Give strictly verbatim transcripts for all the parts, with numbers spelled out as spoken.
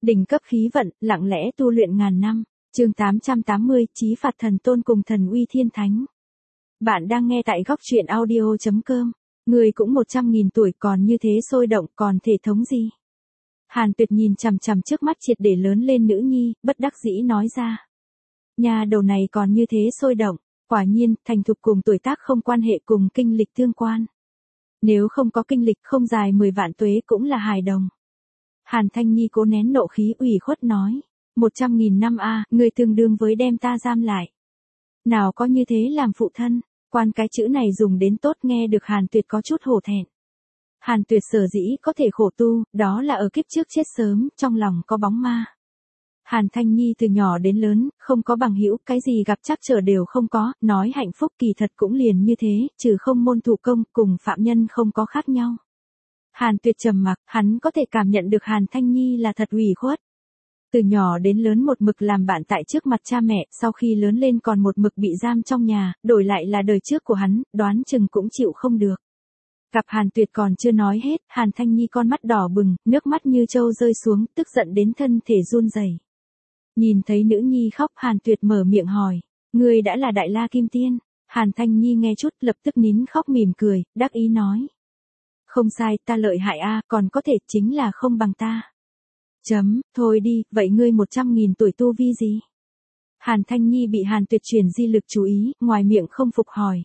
Đỉnh cấp khí vận, lặng lẽ tu luyện ngàn năm. Chương tám trăm tám mươi, Chí phạt thần tôn cùng thần uy thiên thánh. Bạn đang nghe tại góc truyện audio chấm com. Người cũng một trăm nghìn tuổi còn như thế sôi động, còn thể thống gì? Hàn Tuyệt nhìn chằm chằm trước mắt triệt để lớn lên nữ nhi, bất đắc dĩ nói ra. Nhà đầu này còn như thế sôi động, quả nhiên, thành thục cùng tuổi tác không quan hệ cùng kinh lịch tương quan. Nếu không có kinh lịch không dài mười vạn tuế cũng là hài đồng. Hàn Thanh Nhi cố nén nộ khí ủy khuất nói. Một trăm nghìn năm a, à, người tương đương với đem ta giam lại. Nào có như thế làm phụ thân, quan cái chữ này dùng đến tốt nghe được Hàn Tuyệt có chút hổ thẹn. Hàn Tuyệt sở dĩ có thể khổ tu, đó là ở kiếp trước chết sớm, trong lòng có bóng ma. Hàn Thanh Nhi từ nhỏ đến lớn, không có bằng hữu, cái gì gặp trắc trở đều không có, nói hạnh phúc kỳ thật cũng liền như thế, trừ không môn thủ công, cùng phạm nhân không có khác nhau. Hàn Tuyệt trầm mặc, hắn có thể cảm nhận được Hàn Thanh Nhi là thật ủy khuất. Từ nhỏ đến lớn một mực làm bạn tại trước mặt cha mẹ, sau khi lớn lên còn một mực bị giam trong nhà, đổi lại là đời trước của hắn, đoán chừng cũng chịu không được. Gặp Hàn Tuyệt còn chưa nói hết, Hàn Thanh Nhi con mắt đỏ bừng, nước mắt như trâu rơi xuống, tức giận đến thân thể run rẩy. Nhìn thấy nữ nhi khóc, Hàn Tuyệt mở miệng hỏi, ngươi đã là Đại La Kim Tiên? Hàn Thanh Nhi nghe chút lập tức nín khóc mỉm cười, đắc ý nói. Không sai, ta lợi hại a, còn có thể chính là không bằng ta. Chấm, thôi đi, vậy ngươi một trăm nghìn tuổi tu vi gì? Hàn Thanh Nhi bị Hàn Tuyệt truyền di lực chú ý, ngoài miệng không phục hỏi.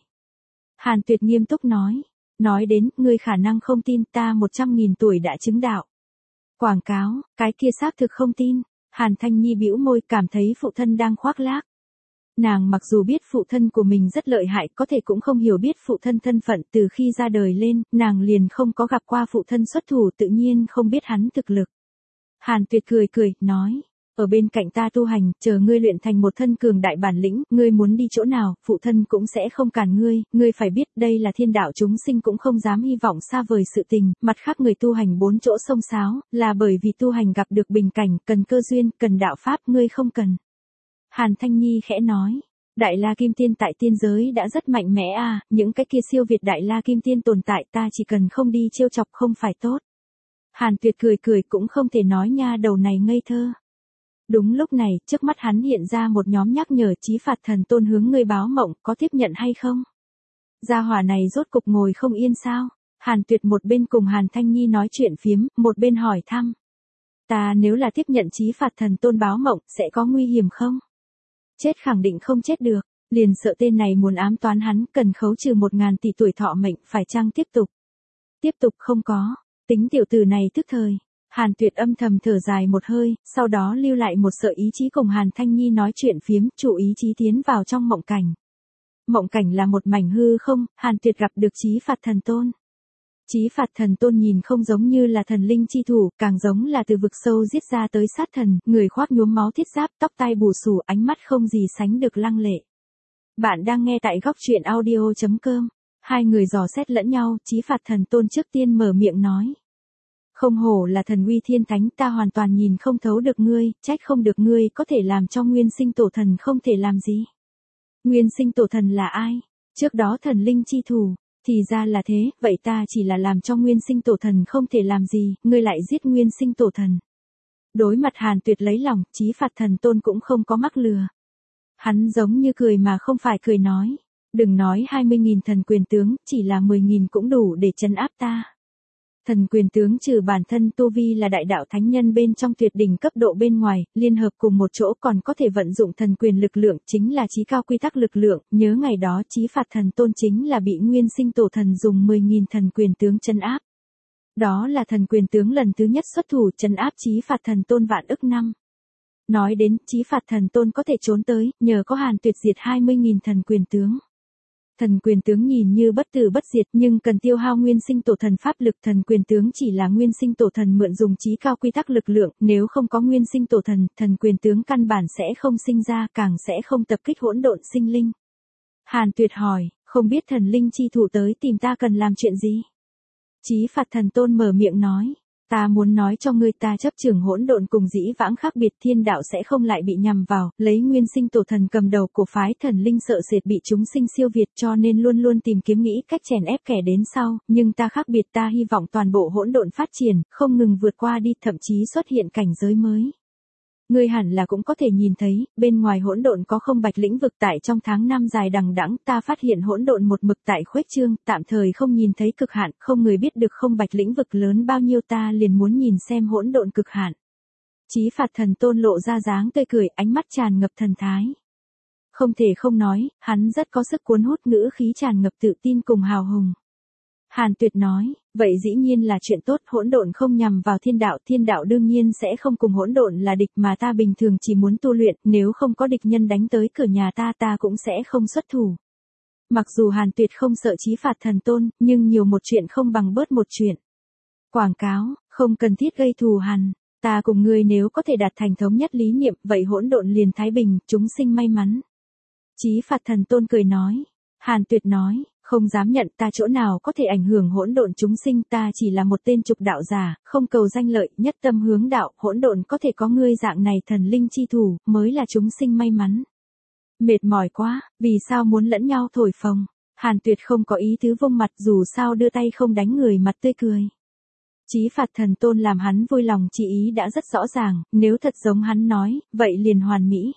Hàn Tuyệt nghiêm túc nói, nói đến, ngươi khả năng không tin ta một trăm nghìn tuổi đã chứng đạo. Quảng cáo, cái kia xác thực không tin. Hàn Thanh Nhi bĩu môi cảm thấy phụ thân đang khoác lác. Nàng mặc dù biết phụ thân của mình rất lợi hại, có thể cũng không hiểu biết phụ thân thân phận, từ khi ra đời lên, nàng liền không có gặp qua phụ thân xuất thủ, tự nhiên không biết hắn thực lực. Hàn Tuyệt cười cười, nói, ở bên cạnh ta tu hành, chờ ngươi luyện thành một thân cường đại bản lĩnh, ngươi muốn đi chỗ nào, phụ thân cũng sẽ không cản ngươi, ngươi phải biết đây là thiên đạo chúng sinh cũng không dám hy vọng xa vời sự tình, mặt khác người tu hành bốn chỗ sông sáo, là bởi vì tu hành gặp được bình cảnh, cần cơ duyên, cần đạo pháp, ngươi không cần. Hàn Thanh Nhi khẽ nói, Đại La Kim Tiên tại tiên giới đã rất mạnh mẽ à, những cái kia siêu việt Đại La Kim Tiên tồn tại ta chỉ cần không đi trêu chọc không phải tốt. Hàn Tuyệt cười cười cũng không thể nói nha đầu này ngây thơ. Đúng lúc này, trước mắt hắn hiện ra một nhóm nhắc nhở Chí phạt thần tôn hướng ngươi báo mộng, có tiếp nhận hay không? Gia hỏa này rốt cục ngồi không yên sao? Hàn Tuyệt một bên cùng Hàn Thanh Nhi nói chuyện phiếm, một bên hỏi thăm. Ta nếu là tiếp nhận Chí phạt thần tôn báo mộng, sẽ có nguy hiểm không? Chết khẳng định không chết được, liền sợ tên này muốn ám toán hắn, cần khấu trừ một ngàn tỷ tuổi thọ mệnh, phải chăng tiếp tục? Tiếp tục không có. Tính tiểu tử này tức thời. Hàn Tuyệt âm thầm thở dài một hơi, sau đó lưu lại một sợi ý chí cùng Hàn Thanh Nhi nói chuyện phiếm, chủ ý chí tiến vào trong mộng cảnh. Mộng cảnh là một mảnh hư không, Hàn Tuyệt gặp được Chí phạt thần tôn. Chí phạt thần tôn nhìn không giống như là thần linh chi thủ, càng giống là từ vực sâu giết ra tới sát thần, người khoác nhuốm máu thiết giáp, tóc tai bù xù, ánh mắt không gì sánh được lăng lệ. Bạn đang nghe tại góc truyện audio chấm com. Hai người dò xét lẫn nhau, Chí phạt thần tôn trước tiên mở miệng nói. Không hổ là thần uy thiên thánh, ta hoàn toàn nhìn không thấu được ngươi, trách không được ngươi có thể làm cho nguyên sinh tổ thần không thể làm gì. Nguyên sinh tổ thần là ai? Trước đó thần linh chi thủ, thì ra là thế, vậy ta chỉ là làm cho nguyên sinh tổ thần không thể làm gì, ngươi lại giết nguyên sinh tổ thần. Đối mặt Hàn Tuyệt lấy lòng, Chí phạt thần tôn cũng không có mắc lừa. Hắn giống như cười mà không phải cười nói. Đừng nói hai mươi nghìn thần quyền tướng, chỉ là mười nghìn cũng đủ để trấn áp ta. Thần quyền tướng trừ bản thân tu vi là đại đạo thánh nhân bên trong tuyệt đỉnh cấp độ bên ngoài, liên hợp cùng một chỗ còn có thể vận dụng thần quyền lực lượng, chính là chí cao quy tắc lực lượng, nhớ ngày đó Chí phạt thần tôn chính là bị nguyên sinh tổ thần dùng mười nghìn thần quyền tướng trấn áp. Đó là thần quyền tướng lần thứ nhất xuất thủ trấn áp Chí phạt thần tôn vạn ức năm. Nói đến Chí phạt thần tôn có thể trốn tới, nhờ có Hàn Tuyệt diệt hai mươi nghìn thần quyền tướng. Thần quyền tướng nhìn như bất tử bất diệt nhưng cần tiêu hao nguyên sinh tổ thần pháp lực, thần quyền tướng chỉ là nguyên sinh tổ thần mượn dùng chí cao quy tắc lực lượng, nếu không có nguyên sinh tổ thần, thần quyền tướng căn bản sẽ không sinh ra, càng sẽ không tập kích hỗn độn sinh linh. Hàn Tuyệt hỏi, không biết thần linh chi thủ tới tìm ta cần làm chuyện gì? Chí phạt thần tôn mở miệng nói, Ta muốn nói cho ngươi ta chấp trường hỗn độn cùng dĩ vãng khác biệt, thiên đạo sẽ không lại bị nhằm vào, lấy nguyên sinh tổ thần cầm đầu của phái thần linh sợ sệt bị chúng sinh siêu việt cho nên luôn luôn tìm kiếm nghĩ cách chèn ép kẻ đến sau, nhưng ta khác biệt, ta hy vọng toàn bộ hỗn độn phát triển, không ngừng vượt qua đi, thậm chí xuất hiện cảnh giới mới. Ngươi hẳn là cũng có thể nhìn thấy, bên ngoài hỗn độn có không bạch lĩnh vực, tại trong tháng năm dài đằng đẵng, ta phát hiện hỗn độn một mực tại khuếch trương, tạm thời không nhìn thấy cực hạn, không người biết được không bạch lĩnh vực lớn bao nhiêu, ta liền muốn nhìn xem hỗn độn cực hạn. Chí Phạt Thần Tôn lộ ra dáng tươi cười, ánh mắt tràn ngập thần thái. Không thể không nói, hắn rất có sức cuốn hút, ngữ khí tràn ngập tự tin cùng hào hùng. Hàn Tuyệt nói, vậy dĩ nhiên là chuyện tốt, hỗn độn không nhằm vào thiên đạo, thiên đạo đương nhiên sẽ không cùng hỗn độn là địch, mà ta bình thường chỉ muốn tu luyện, nếu không có địch nhân đánh tới cửa nhà ta ta cũng sẽ không xuất thủ. Mặc dù Hàn Tuyệt không sợ Chí Phạt Thần Tôn, nhưng nhiều một chuyện không bằng bớt một chuyện. Quảng cáo, không cần thiết gây thù hằn, ta cùng ngươi nếu có thể đạt thành thống nhất lý niệm, vậy hỗn độn liền thái bình, chúng sinh may mắn. Chí Phạt Thần Tôn cười nói. Hàn Tuyệt nói, không dám nhận, ta chỗ nào có thể ảnh hưởng hỗn độn chúng sinh, ta chỉ là một tên trục đạo giả, không cầu danh lợi, nhất tâm hướng đạo, hỗn độn có thể có ngươi dạng này thần linh chi thủ, mới là chúng sinh may mắn. Mệt mỏi quá, vì sao muốn lẫn nhau thổi phồng? Hàn Tuyệt không có ý tứ vung mặt, dù sao đưa tay không đánh người mặt tươi cười. Chí Phạt Thần Tôn làm hắn vui lòng, chỉ ý đã rất rõ ràng, nếu thật giống hắn nói, vậy liền hoàn mỹ.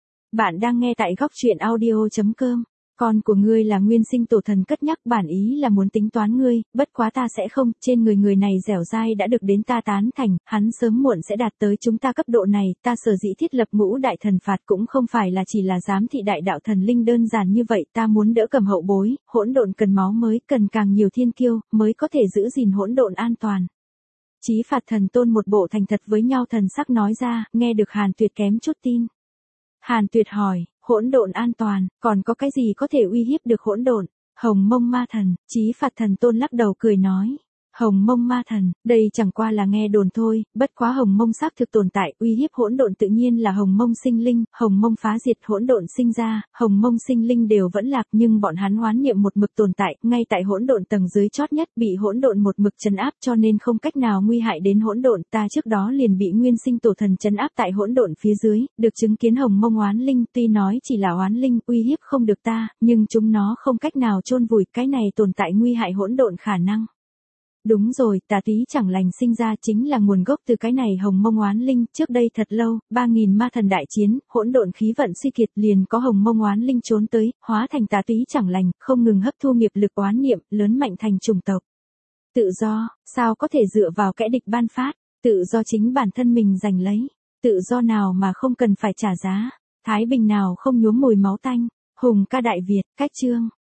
Bạn đang nghe tại góc truyện audio chấm com. Con của ngươi là nguyên sinh tổ thần cất nhắc, bản ý là muốn tính toán ngươi, bất quá ta sẽ không, trên người người này dẻo dai đã được đến ta tán thành, hắn sớm muộn sẽ đạt tới chúng ta cấp độ này, ta sở dĩ thiết lập ngũ đại thần phạt cũng không phải là chỉ là giám thị đại đạo thần linh đơn giản như vậy, ta muốn đỡ cầm hậu bối, hỗn độn cần máu mới, cần càng nhiều thiên kiêu, mới có thể giữ gìn hỗn độn an toàn. Chí Phạt Thần Tôn một bộ thành thật với nhau thần sắc nói ra, nghe được Hàn Tuyệt kém chút tin. Hàn Tuyệt hỏi, hỗn độn an toàn, còn có cái gì có thể uy hiếp được hỗn độn? Hồng Mông Ma Thần, Chí Phạt Thần Tôn lắc đầu cười nói. Hồng Mông Ma Thần, đây chẳng qua là nghe đồn thôi, bất quá Hồng Mông xác thực tồn tại, uy hiếp hỗn độn tự nhiên là Hồng Mông sinh linh, Hồng Mông phá diệt hỗn độn sinh ra, Hồng Mông sinh linh đều vẫn lạc, nhưng bọn hắn oán niệm một mực tồn tại, ngay tại hỗn độn tầng dưới chót nhất, bị hỗn độn một mực trấn áp cho nên không cách nào nguy hại đến hỗn độn, ta trước đó liền bị nguyên sinh tổ thần trấn áp tại hỗn độn phía dưới, được chứng kiến Hồng Mông oán linh, tuy nói chỉ là oán linh, uy hiếp không được ta, nhưng chúng nó không cách nào chôn vùi, cái này tồn tại nguy hại hỗn độn khả năng. Đúng rồi, tà túy chẳng lành sinh ra chính là nguồn gốc từ cái này Hồng Mông oán linh, trước đây thật lâu, ba nghìn ma thần đại chiến, hỗn độn khí vận suy kiệt liền có Hồng Mông oán linh trốn tới, hóa thành tà túy chẳng lành, không ngừng hấp thu nghiệp lực oán niệm, lớn mạnh thành chủng tộc. Tự do, sao có thể dựa vào kẻ địch ban phát, tự do chính bản thân mình giành lấy, tự do nào mà không cần phải trả giá, thái bình nào không nhuốm mùi máu tanh, hùng ca đại Việt, cách chương.